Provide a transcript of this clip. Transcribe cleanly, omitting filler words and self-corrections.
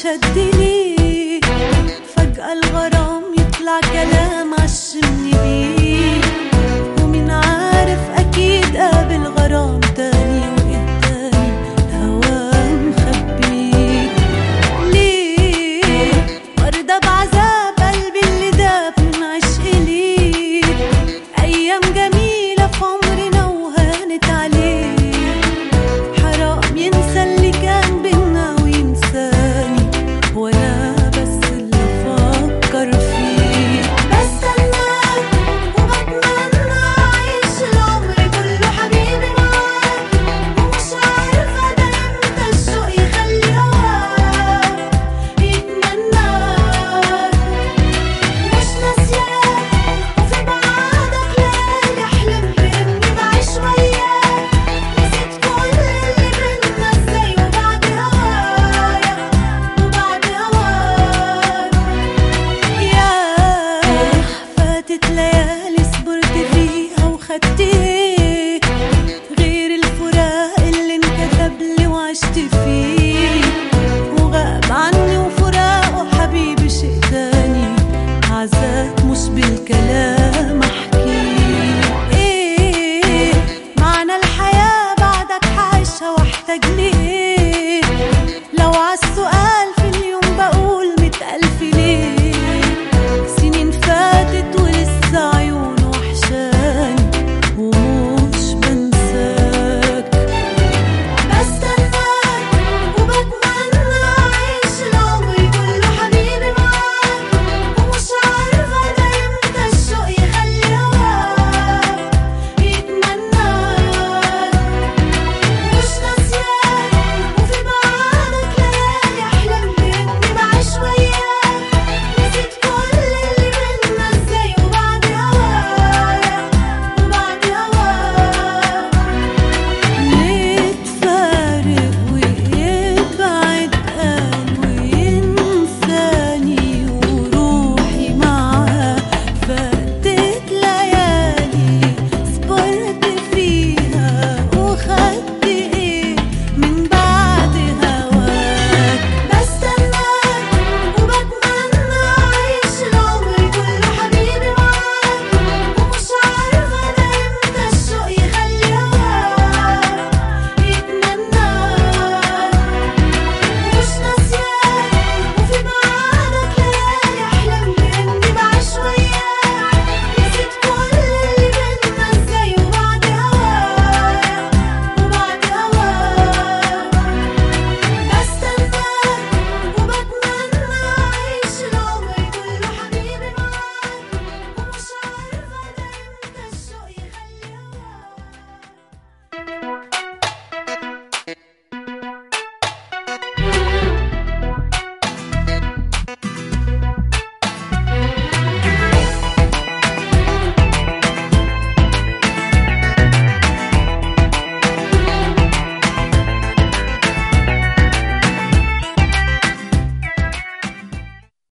شد ليه فجأة الغرام يطلع كلام عشمني بيه، ومين عارف أكيد قابل غرام تاني وإداني الهوا مخبيه. ليه مرضى بعذاب قلبي اللي داب من عشق ليه، أيام جميلة في عمرنا وهانت عليه، حرام ينسى اللي كان بينا وينساني وانا بس اللي افكر فيه. بستناك وبتمنى اعيش العمر كله حبيبي معاك، ومش عارفه ده امتى الشوق يخلي هواك يتمناك، مش ناسياك وفي بعادك ليالي احلم باني بعيش وياك، نسيت كل اللي بينا ازاي وبعد هوايا وبعد هواك. ياه فاتت ليالي صبرت فيها وخدت ايه غير الفراق اللي انكتب لي وعشت فيه، وغاب عني وفراقه حبيبي شيء تاني عذاب مش بالكلام.